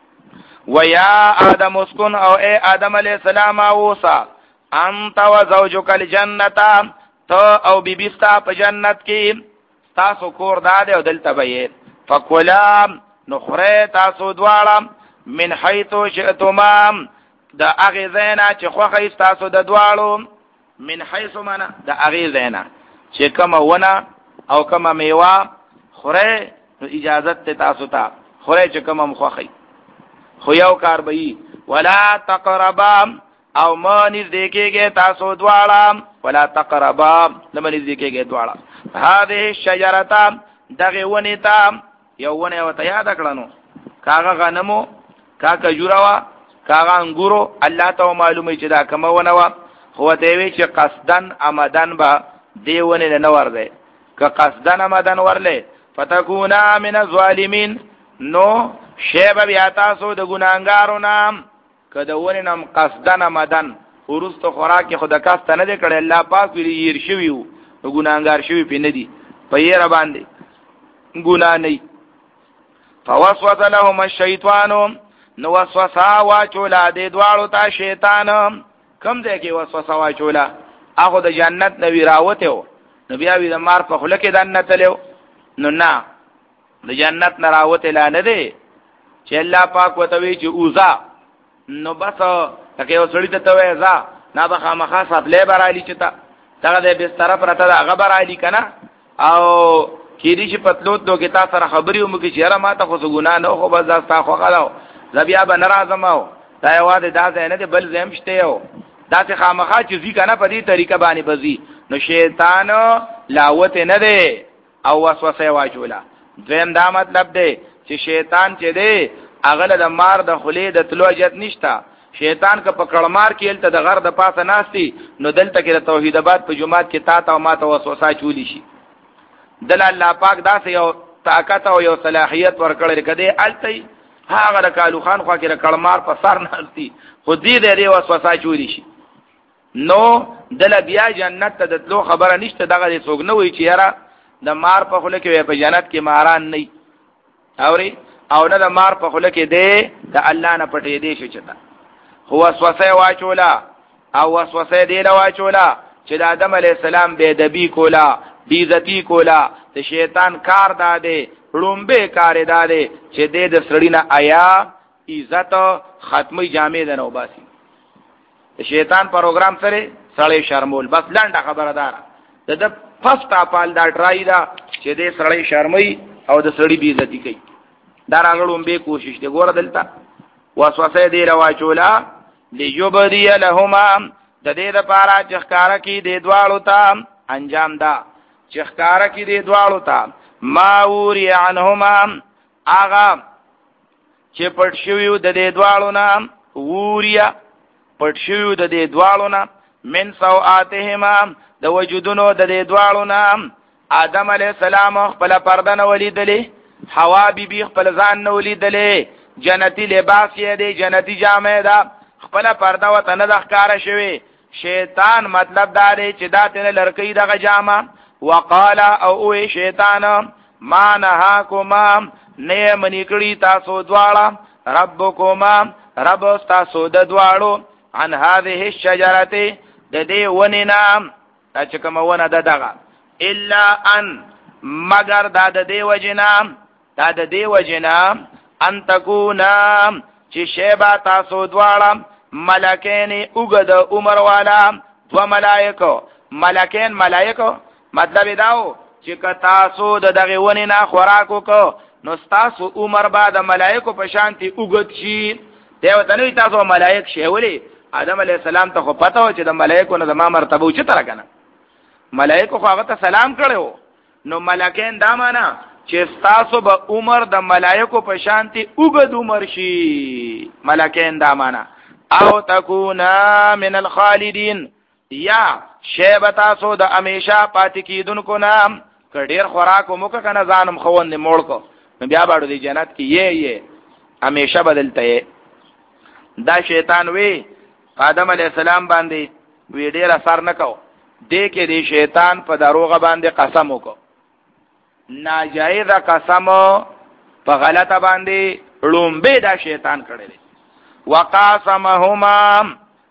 ويا ادم اسكن او اي ادم عليه السلام اوسا انت وزوجك الجنه تو او بی بیستا په جنت کې تاسو کور داده او دلته به فکلا نخره تاسو دواړه من حيث شئتما د اغه زینا چې خوخه تاسو د دواړو من حيث معنا د اغه زینا چې کوم ونه او کوم میوه خوره اجازه ته تاسو ته خوره چې کوم خوخه خو یو کار به ولا تقربا او ما نزدې کېږي تاسو دواړه ولا تقربا لمن نزدې کېږي دواړه هذه الشجره دغه ونه ته یو ونه وته یاد کړنو کاغه غنمو کاکه جوړوا کاغه انګورو الله ته معلومه چې دا کوم ونه وا خو ته وی چې قصدن آمدن با دیونه نه ورده که قصدن آمدن ورله فتكونا من الظالمين نو شیب بیا تاسو د ګناګارو نام کده ونه نام قصدن آمدن ورست خوراک خود کاست نه دی کړي الله پاک ویری ير شویو ګناګار شوی پینې دی په یې را باندې ګنا نه فوسوس لهم الشیطان نو وسوسه واچولا د دوالو ته شیطان کم ځای کې وسوسه واچولا هغه د جنت نبی راوته نو بیا وی د مار په خله کې دنه تلو نو نه د جنت نه راوته لا نه دی چې الله پاک وته وی چې اوزا نو بس تکه یو سړی ته توې ځا نه به خامخا سپلې برالي چتا دغه د بستر پرته د غبر علی کنه او کېدی چې پتلوت دوه کې تاسو سره خبرې ومو کې چیرې ما ته خو ګنا نه خو بس تاسو خو غلاو زبیا به ناراضم او دا یو واده دا نه دی بل زم شته یو دا ته خامخا چې ځی کنه په دې طریقه باندې بزي نو شیطان لاوت نه دی او وسوسه واچولا دویم دا مطلب دی چې شیطان چې دی اغله د مار د خلی د تلو اجت نشتا شیطان که په کړمار کې الته د غر د پاسه ناشتي نو دلته کې د توحید آباد په جمعات کې تا ته او ما ته وسوسه چولی شي دل الله پاک داسې یو طاقت او یو صلاحیت ورکړل کده الته هغه کالو خان خو کې کړمار په سر ناشتي خو دې دې وسوسه چولی شي نو دل بیا جنت ته د تلو خبره نشته دغه څوک نه وي چې یاره د مار په خله کې په جنت کې ماران نه اوري او نه د مار په خله کې دی د الله نه پټې دی شي چتا هو وسوسه واچولا او وسوسه دی لا واچولا چې د آدم علی السلام بے ادبی کولا بی عزتی کولا د شیطان کار داده لومبه کار داده چې د سړی نه آیا عزت ختمي جامې ده نو باسي د شیطان پروګرام سره سړی شرمول بس لنډه خبره ده د فست اپال دا ټرای دا چې د سړی شرمي او د سړی بی عزتی کوي دا راغلم به کوشش دی ګوره دلته وسوسه دی رواچولا ليبدي لهما د دې لپاره چې ښکارا کې د دوالو ته انجام دا چې ښکارا کې د دوالو ته ما وري عنهما اغا چې پټ شویو د دې دوالو نه وریا پټ شویو د دې دوالو نه من سوآتهما د وجودونو د دې دوالو نه آدم علی السلام خپل پرده نه ولیدلې حوا بیبي خپل ځان نه ولیدلې جنتی لباس یې دی جنتی جامه ده خپل پرده وته نه ښکارا شوی شیطان مطلب دا دی چې دا تل لړکې دغه جامه وقال او او شیطان ما نهاکما نه منی کړی تاسو دواړه ربکما رب تاسو د دواړو عن هذه الشجره د دې ونی نام چې کوم ونه ده دغه الا ان مگر دا د دې وجنام دا د دې وجنام ان تکونا چې شیبا تاسو دواړه ملکین اوګد عمر والا دو ملائکه ملکین ملائکه مطلب داو چې که تاسو د دغه ونی نه خوراکو کو نو تاسو عمر بعد ملائکه په شانتي اوګد شي دیو تنوي تاسو ملائک شي ولی آدم علی السلام ته خو پته و چې د ملائکه نه د ما مرتبه او چې تر کنه ملائکه خو هغه ته سلام کړو نو ملکین دا معنا چې تاسو به عمر د ملائکه په شانتي اوګد عمر شي ملکین دا معنا او تکونا من الخالدین یا شیب تاسو د امیشه پاتې کیدونکو نام کډیر خوراکو موکه کنه ځانم خوند موړ کو بیا باندې دی جنت کې یې یې امیشه بدلته دا شیطان وی آدم علی السلام باندې وی ډیر اثر نکاو دې کې دی شیطان په دروغه باندې قسم وکړ ناجایز قسم په غلطه باندې لومبه دا شیطان کړی وقاسمهما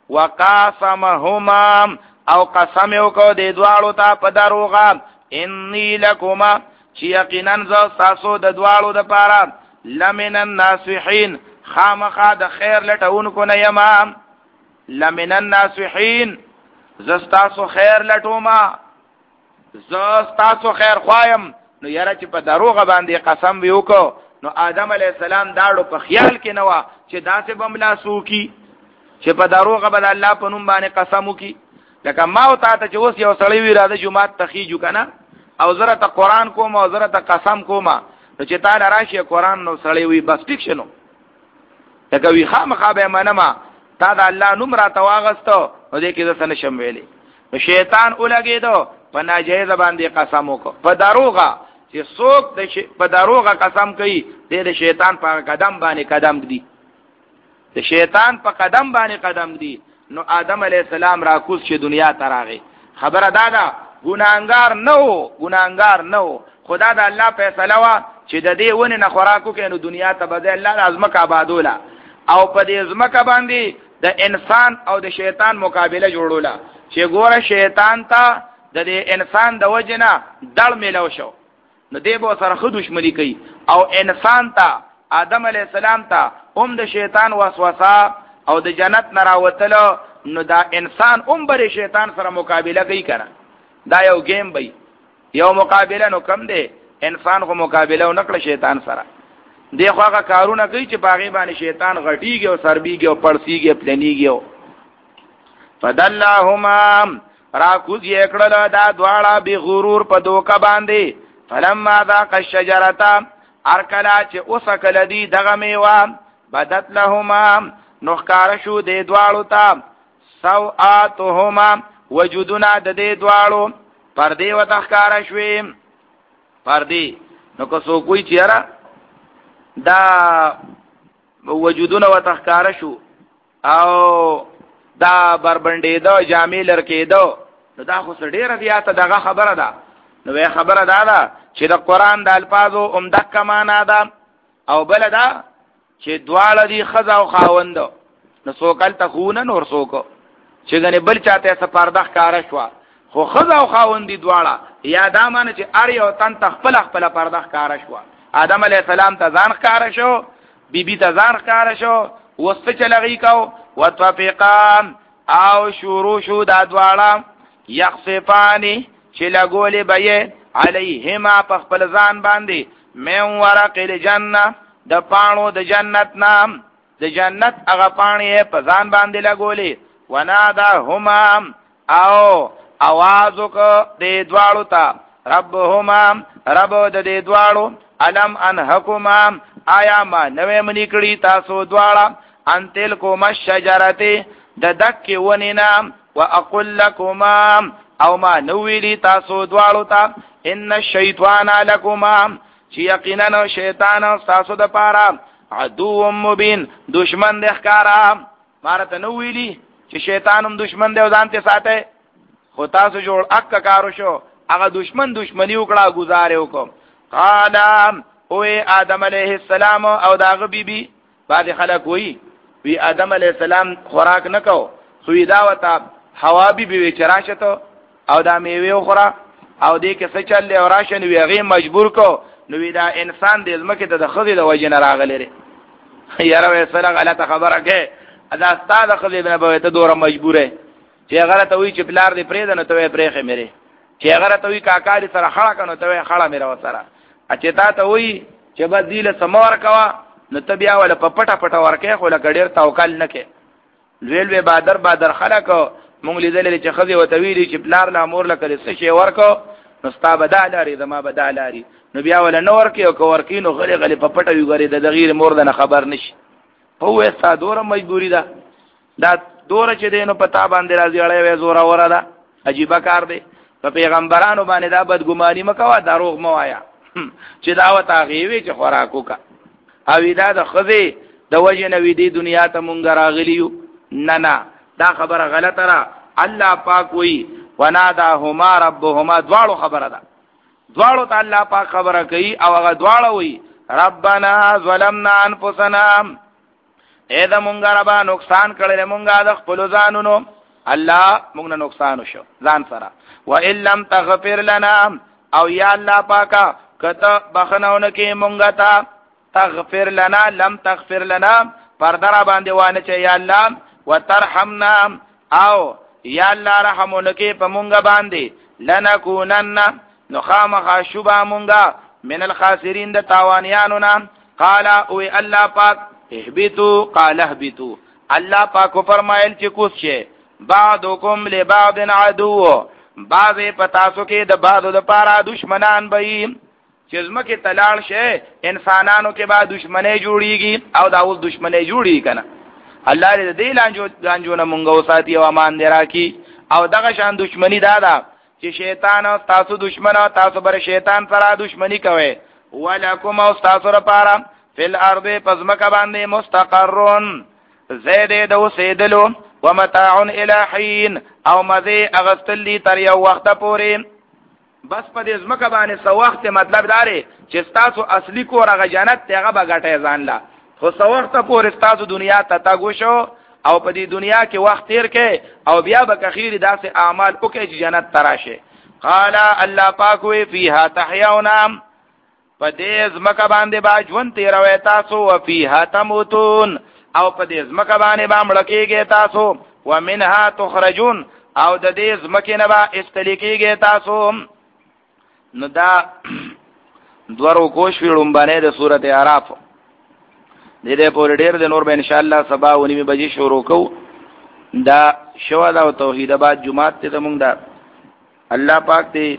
وقاسمهما او قسم وکړو د دوالو ته په دروغه انی لکما چې یقینا ز تاسو د دوالو د پاره لمن الناصحین خامخا د خیر لټونکو نه یم لمن الناصحین زستاسو خیر لټوما زستاسو خیر خوایم نو یاره چې په دروغه باندې قسم ویوکو نو آدم علی السلام داړو په خیال کې نه و چې داسې بملا سوکی چې په دروغه بد الله په نوم باندې قسم وکي لکه ما او تا ته چې اوس یو سړی وی را د جمعات تخیجو کنه او زره ته قران کوم او زره ته قسم کوم نو چې تا راشي قران نو سړی وی بس ټیک شنو لکه وی خامخا به منما تا د الله نوم را تواغستو نو دې کې ځنه نشم ویلې نو شیطان ولګېدو په ناجیز باندې قسم وکړ په دروغه چې څوک د په دروغه قسم کوي د شیطان په قدم باندې قدم دی د شیطان په قدم باندې قدم دی نو آدم علی السلام را کوز چې دنیا ته راغی خبره دادا ګناګار نه وو ګناګار نه وو خدا د الله فیصله وا چې د دې ونه نه خوراکو کې نو دنیا ته بدل الله لازمه کا آبادولا او په دې ځمکه باندې د انسان او د شیطان مقابله جوړولا چې ګوره شیطان ته د دې انسان د وجنه دړ ملو شو نو دې به سره خو دښمنی کوي او انسان ته آدم علی السلام ته هم د شیطان وسوسه او د جنت نراوتلو نو دا انسان هم بر شیطان سره مقابله کوي کنه دا یو گیم بای یو مقابله نو کم دی انسان خو مقابله نکړه شیطان سره دی خو هغه کارونه کوي چې باغی باندې شیطان غټیږي او سربیږي او پړسیږي پلنیږي فدلهما را کوز یې کړل دا دواړه به غرور په دوکه باندې فلما ذاق الشجرة ارکلا چې اوسکل دی دغه میوه بدت لهما نخکار شو دې دواړو ته سوآتهما وجودنا د دې دواړو پردې و تخکار شوې پردې نو که څوک وایي چې یاره دا وجودونه و تخکار شو او دا بربندېدو جامې لرکېدو نو دا خو ډېره زیاته دغه خبره ده نو وی خبره دا ده چې د قران د الفاظو عمدک معنا ده او بل ده چې دواړه دي خزا او خاوند نو څوکل تخونه نور څوک چې غني بل چاته سپارده ښکارا شو خو خزا او خاوند دي دواړه یا دا معنی چې ار یو تن تخپل خپل پرده ښکارا شو آدم علی السلام ته ځان ښکارا شو بیبي ته ځان ښکارا شو وسته چلغی کو وتفقان او شروع شو دا دواړه یخصفانی چې لګولې به علیهما په خپل ځان باندې من ورق الجنه د پانو د جنت نام د جنت هغه پانی په ځان باندې لګولې وناداهما او आवाज وکړه د دواړو ته ربهما رب د دې دواړو علم انحکما آیا ما نوې منی کړی تاسو دواړه انتل کوم شجرته د دک ونینا واقول لكما او ما نویلی تاسو دواړو ته ان الشیطان لکما چې یقینا شیطان تاسو د پاره عدو مبین دشمن د ښکارا مارته نویلی چې شیطان هم دشمن دی او ځان ته ساته خو تاسو جوړ اک کارو شو هغه دشمن دشمنی وکړه گزارې وکم قال او آدم علیه السلام او داغه بیبي بعد خلک وی وی آدم علیه السلام خوراک نکاو خو دا وتا حوا بیبي وی چراشته او دا میوه خوره او دې کې څه چل او راشن وی هغه مجبور کو نو وی دا انسان د ځمکه ته د خزي د وجه نه راغلی لري یاره وې سره غلطه خبره کې ادا استاد خزي نه به ته دوره مجبوره چې هغه ته وی چې بلار دې پرې نه ته پرېخه مېره چې هغه ته وی کاکا دې سره خړه کنه ته خړه مېره وسره اچې تا ته وی چې بدیله سمور کوا نو ته بیا ول په پټه پټه ورکه خو له ډیر توکل نه کې لویل به بادر بادر خلک مونږ لیدل چې خزي وتویلی چې بلار لا مور لکه څه شی ورکو نو ستا بدالاري زما بدالاري نو بیا ول نو ورکه او ورکینو غلي غلي په پټه وی غری د غیر مور د خبر نشي هو استا دوره مجبوری ده دا دوره چې دینو پتا باندې راځي اړې وې زوره وره ده عجیب کار دی په پیغمبرانو باندې دا بدګماني مکوا دروغ موایا چې دعوت هغه چې خوراکو کا او دا د خزي د وجه نوې دی دنیا ته مونږ راغلیو نه نه دا خبره غلطه را الله پاک وی وناداهما ربهما دواړو خبره ده دواړو ته الله پاک خبره کوي او هغه دواړو وی ربنا ظلمنا انفسنا اې دا مونږ ربا نقصان کړل مونږه د خپل ځانونو الله مونږ نه نقصان وشو ځان سره و ان لم تغفر لنا او یا الله پاکا کته بخنهونه کې مونږه تا تغفر لنا لم تغفر لنا پردرا باندې وانه چې یا الله وترحمنا او یا الله رحمونکه په مونږ باندې لنکونن نو خامخا شوبا مونږه من الخاسرین د تاوانیانو نه. قال او الله پاک اهبطوا قال اهبطوا الله پاک فرمایل چې کوس شي بعضکم لبعض عدو بعضه پتاسو کې د بعضو د پاره دشمنان به چې زمکه تلال شي انسانانو کې بعد دشمنی جوړیږي او دا اوس دشمنی جوړی کنه. الله دې لانجو لانجو نه مونږ وساتي او امان درا کی او دغه شان دشمنی دادا چې شیطان او تاسو دشمن او تاسو بر شیطان سره دشمنی کوي. ولکم او تاسو لپاره فل ارض پزمک باندې مستقرون زید دو سیدلو ومتاع الى حين او مزه اغستلی تر یو وخت پورې. بس په دې زمکه باندې سو وخت مطلب داره چې تاسو اصلي کور هغه جنت ته به غټه ځان لا خو سو وخت پورې تاسو دنیا ته تاګو شو او په دې دنیا کې وخت تیر کې او بیا به کخیر داسې اعمال وکړي چې جنت تراشه. قال الله پاک وی فیها تحیونا په دې زمکه باندې با ژوند تیروي تاسو او فیها تموتون او په دې زمکه باندې با مړ کېږئ تاسو ومنها تخرجون او د دې زمکه نه با استلیکېږئ تاسو. نو دا دورو کوش ویلم باندې د سورته اعراف دې دې پورې ډېر د نور به ان شاء الله سبا ونیمه بجې شروع کو. دا شوادا او توحید آباد جمعه ته زمونږ دا الله پاک دې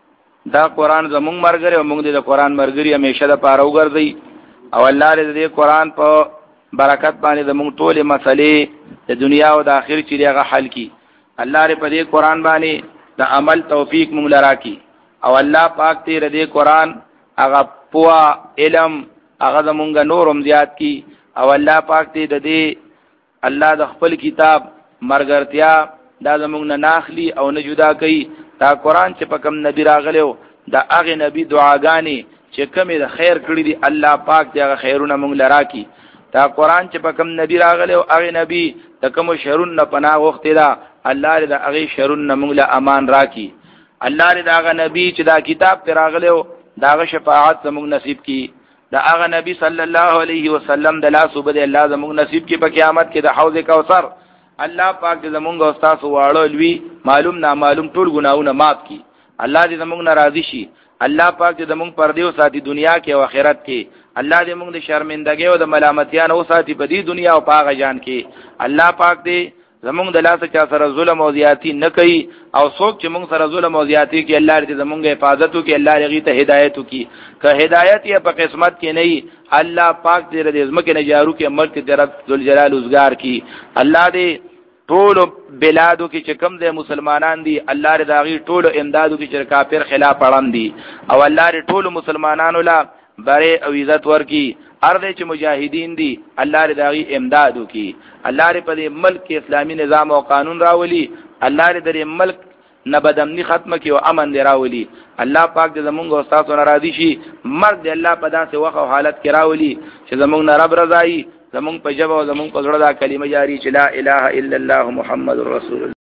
دا قران زمونږ مرګره او موږ دې د قران مرګري همیشه د پاره وګرځي او الله دې قران په برکت باندې زمونږ ټول مسلې د دنیا او د آخرت چې هغه حل کی. الله دې په دې قران باندې د عمل توفیق موږ لرا کی او الله پاک دې دې قران هغه پوا علم هغه زمونږ نورم زیات کی او الله پاک دې د دې الله د خپل کتاب مرګرتیا دا زمونږ نه ناخلی او نه جدا کوي. دا قران چې په کوم نبی راغلو دا هغه نبی دعاګانی چې کومه د خیر کړی دی الله پاک دې هغه خیرونه مونږ لرا کی. دا قران چې په کوم نبی راغلو هغه نبی د کوم شرون نه پناه وخت دا الله دې هغه شرون نه مونږ له امان راکی. الله دې هغه نبی چې دا کتاب پر راغلو دا شفاعت زموږ نصیب کی. دا هغه نبی صلی الله علیه وسلم د لاس وبد الله زموږ نصیب کی په قیامت کې د حوض کوثر. الله پاک دې زموږ او تاسو واړو لوی معلوم نامعلوم ټول ګناونه معاف کی. الله دې زموږ ناراضي شي. الله پاک دې زموږ پردې او ساتي دنیا کې او آخرت کې. الله دې موږ د شرمندګۍ او د ملامتیا نه ساتي په دې دنیا او په هغه جان کې. الله پاک دې زمونږ د لاس چا سره ظلم او زیاتی نه کوي او څوک چې موږ سره ظلم او زیاتی کوي الله دې زمونږ حفاظت وکړي. الله دې ته هدایت وکړي. که هدایت یې په قسمت کې نه وي الله پاک دې دې زمکه نه جارو کې ملک دې رب ذل جلال اوسګار کی. الله دې ټول بلادو کې چې کم دي مسلمانان دي الله دې داغي ټول امدادو کې چې کافر خلاف اړم دي او الله دې ټول مسلمانانو لا بره او عزت ورکی. ارده چې مجاهدین دي الله دې داغي امدادو کی. الله دې په دې ملک کې اسلامي نظام او قانون راولي. الله دې دې ملک نه بدامني ختمه کی او امن دې راولي. الله پاک دې زمونږ او تاسو ناراضي شي. مرګ دې الله په داسې وخت او حالت کې راولي چې زمونږ نه رب رضای زمونږ په جبه او زمونږ په زړه دا کلمه جاری چې لا اله الا الله محمد رسول الله.